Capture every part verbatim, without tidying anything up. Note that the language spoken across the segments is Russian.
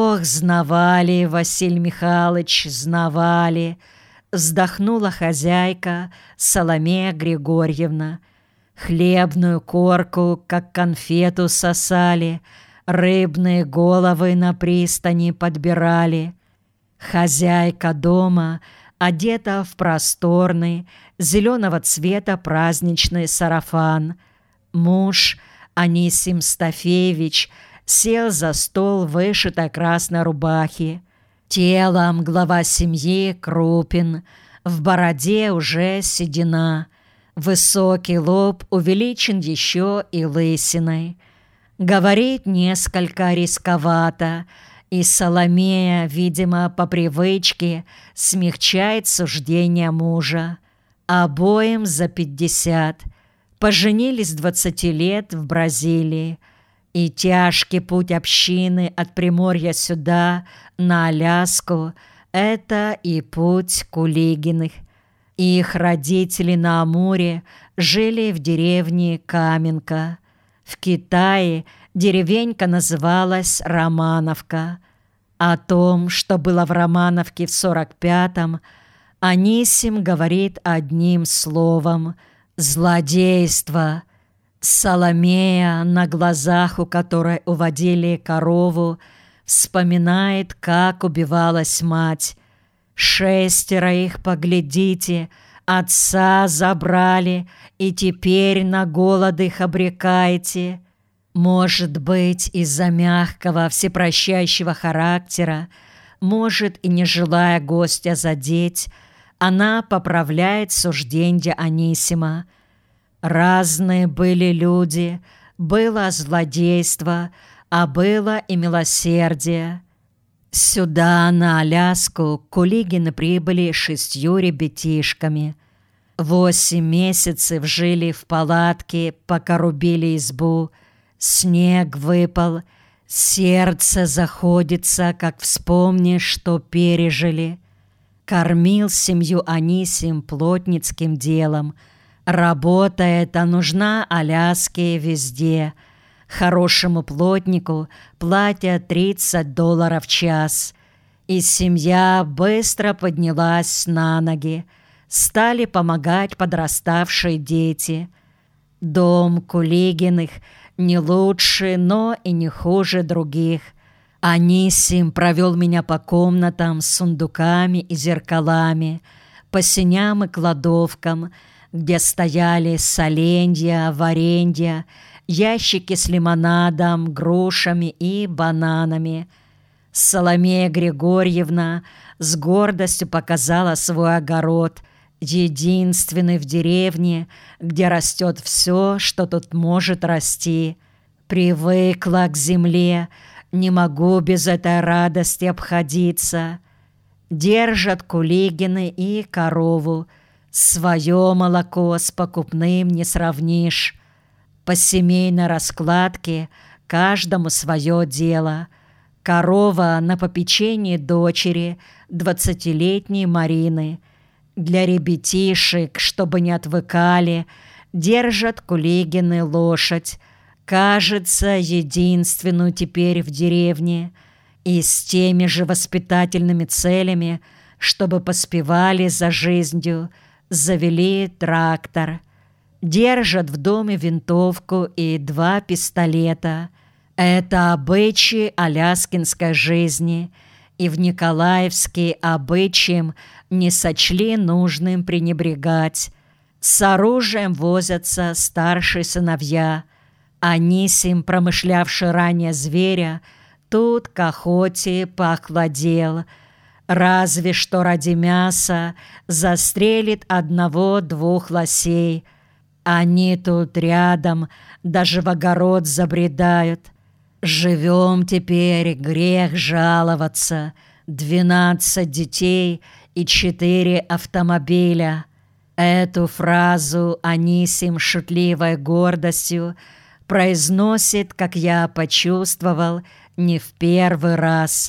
Ох, знавали, Василий Михайлович, знавали, вздохнула хозяйка Соломея Григорьевна. Хлебную корку, как конфету, сосали, рыбные головы на пристани подбирали. Хозяйка дома одета в просторный, зеленого цвета праздничный сарафан. Муж, Анисим Стафеевич, сел за стол в вышитой красной рубахе. Телом глава семьи крупен, в бороде уже седина. Высокий лоб увеличен еще и лысиной. Говорит несколько рисковато, и Соломея, видимо, по привычке смягчает суждение мужа. Обоим за пятьдесят. Поженились двадцати лет в Бразилии. И тяжкий путь общины от Приморья сюда, на Аляску, это и путь Кулигиных. Их родители на Амуре жили в деревне Каменка. В Китае деревенька называлась Романовка. О том, что было в Романовке в сорок пятом, Анисим говорит одним словом — злодейство. Соломея, на глазах у которой уводили корову, вспоминает, как убивалась мать. Шестеро их, поглядите, отца забрали, и теперь на голод их обрекаете. Может быть, из-за мягкого, всепрощающего характера, может, и не желая гостя задеть, она поправляет сужденье Анисима. Разные были люди, было злодейство, а было и милосердие. Сюда, на Аляску, Кулигины прибыли шестью ребятишками. Восемь месяцев жили в палатке, пока рубили избу. Снег выпал, сердце заходится, как вспомнишь, что пережили. Кормил семью Анисим плотницким делом. Работа эта нужна Аляске везде. Хорошему плотнику платят тридцать долларов в час. И семья быстро поднялась на ноги. Стали помогать подраставшие дети. Дом Кулигиных не лучше, но и не хуже других. Анисим провел меня по комнатам с сундуками и зеркалами, по сеням и кладовкам, где стояли соленья, варенья, ящики с лимонадом, грушами и бананами. Соломея Григорьевна с гордостью показала свой огород, единственный в деревне, где растет все, что тут может расти. Привыкла к земле, не могу без этой радости обходиться. Держат Кулигины и корову. Свое молоко с покупным не сравнишь. По семейной раскладке каждому свое дело. Корова на попечении дочери, двадцатилетней Марины. Для ребятишек, чтобы не отвыкали, держат Кулигины лошадь. Кажется, единственную теперь в деревне. И с теми же воспитательными целями, чтобы поспевали за жизнью, завели трактор. Держат в доме винтовку и два пистолета. Это обычаи аляскинской жизни, и в Николаевске обычаем не сочли нужным пренебрегать. С оружием возятся старшие сыновья. Анисим, промышлявший ранее зверя, тут к охоте похладел. Разве что ради мяса застрелит одного-двух лосей. Они тут рядом, даже в огород забредают. Живем теперь, грех жаловаться. Двенадцать детей и четыре автомобиля. Эту фразу Анисим шутливой гордостью произносит, как я почувствовал, не в первый раз.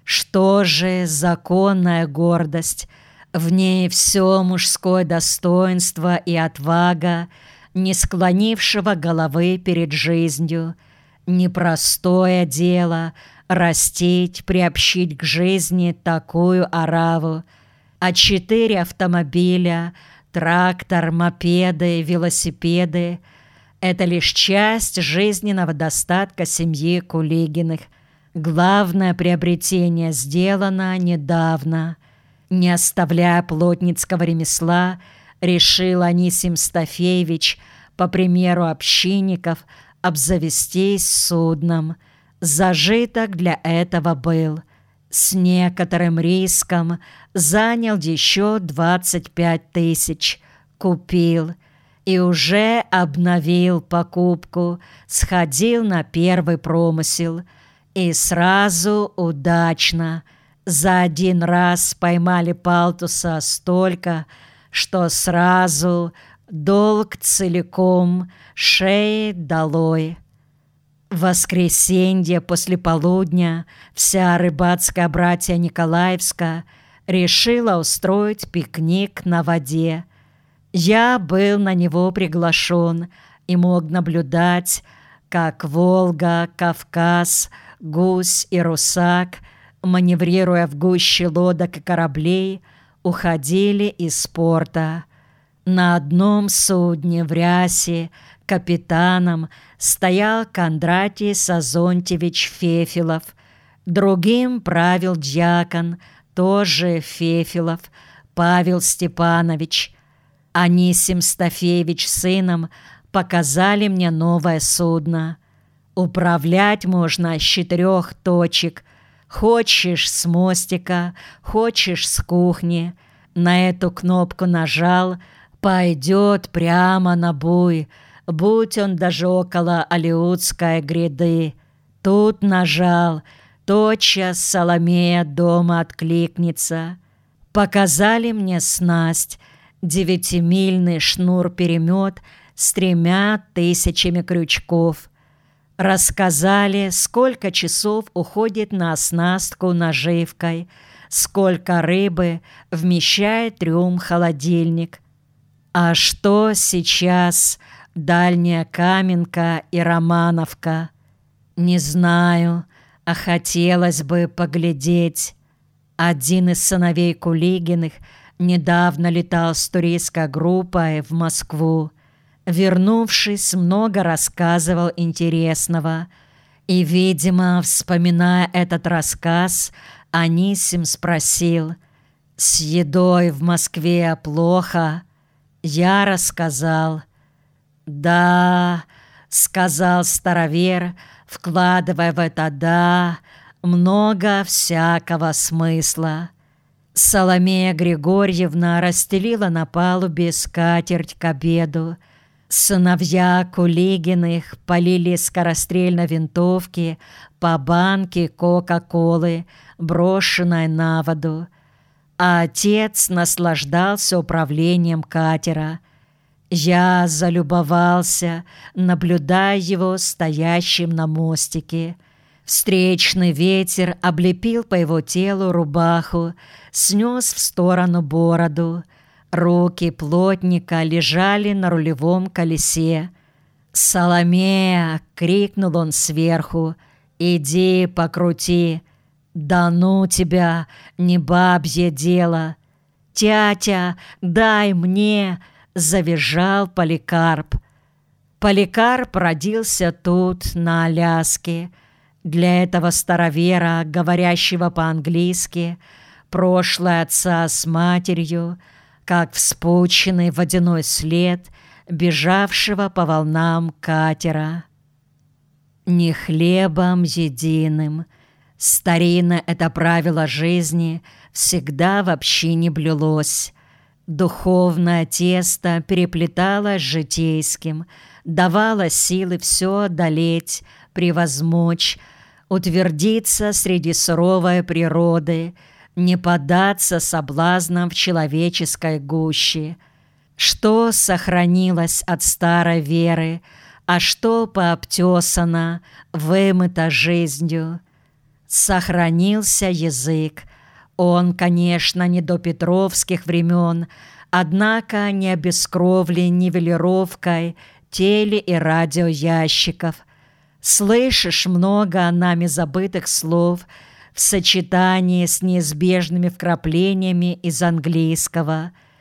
Что же законная гордость? В ней все мужское достоинство и отвага, не склонившего головы перед жизнью. Непростое дело растить, приобщить к жизни такую ораву, а четыре автомобиля, трактор, мопеды, велосипеды — это лишь часть жизненного достатка семьи Кулигиных. Главное приобретение сделано недавно. Не оставляя плотницкого ремесла, решил Анисим Стафеевич, по примеру общинников, обзавестись судном. Зажиток для этого был. С некоторым риском занял еще двадцать пять тысяч, купил и уже обновил покупку, сходил на первый промысел. И сразу удачно. За один раз поймали палтуса столько, что сразу долг целиком, шеи долой. В воскресенье после полудня вся рыбацкая братья Николаевска решила устроить пикник на воде. Я был на него приглашен и мог наблюдать, как Волга, Кавказ, Гусь и Русак, маневрируя в гуще лодок и кораблей, уходили из порта. На одном судне в рясе капитаном стоял Кондратий Сазонтьевич Фефилов, другим правил дьякон, тоже Фефилов, Павел Степанович. Анисим Стафеевич с сыном показали мне новое судно. Управлять можно с четырех точек. Хочешь с мостика, хочешь с кухни. На эту кнопку нажал, пойдет прямо на буй, будь он даже около Алиутской гряды. Тут нажал, тотчас Соломея дома откликнется. Показали мне снасть, девятимильный шнур-перемет с тремя тысячами крючков. Рассказали, сколько часов уходит на оснастку наживкой, сколько рыбы вмещает трюм-холодильник. А что сейчас Дальняя Каменка и Романовка? Не знаю, а хотелось бы поглядеть. Один из сыновей Кулигиных недавно летал с туристской группой в Москву. Вернувшись, много рассказывал интересного. И, видимо, вспоминая этот рассказ, Анисим спросил: «С едой в Москве плохо?» Я рассказал. «Да», — сказал старовер, вкладывая в это «да» много всякого смысла. Соломея Григорьевна расстелила на палубе скатерть к обеду. Сыновья Кулигиных полили скорострельно винтовки по банке Кока-Колы, брошенной на воду. А отец наслаждался управлением катера. Я залюбовался, наблюдая его стоящим на мостике. Встречный ветер облепил по его телу рубаху, снес в сторону бороду. Руки плотника лежали на рулевом колесе. «Соломея!» — крикнул он сверху. «Иди покрути!» «Да ну тебя! Не бабье дело!» «Тятя, дай мне!» — завизжал Поликарп. Поликарп родился тут, на Аляске. Для этого старовера, говорящего по-английски, прошлое отца с матерью, как вспученный водяной след, бежавшего по волнам катера. Не хлебом единым. Старинное это правило жизни всегда вообще не блюлось. Духовное тесто переплеталось с житейским, давало силы все одолеть, превозмочь, утвердиться среди суровой природы, не поддаться соблазнам в человеческой гуще. Что сохранилось от старой веры, а что пообтесано, вымыто жизнью? Сохранился язык. Он, конечно, не до петровских времен, однако не обескровлен нивелировкой теле- и радиоящиков. Слышишь много нами забытых слов в сочетании с неизбежными вкраплениями из английского.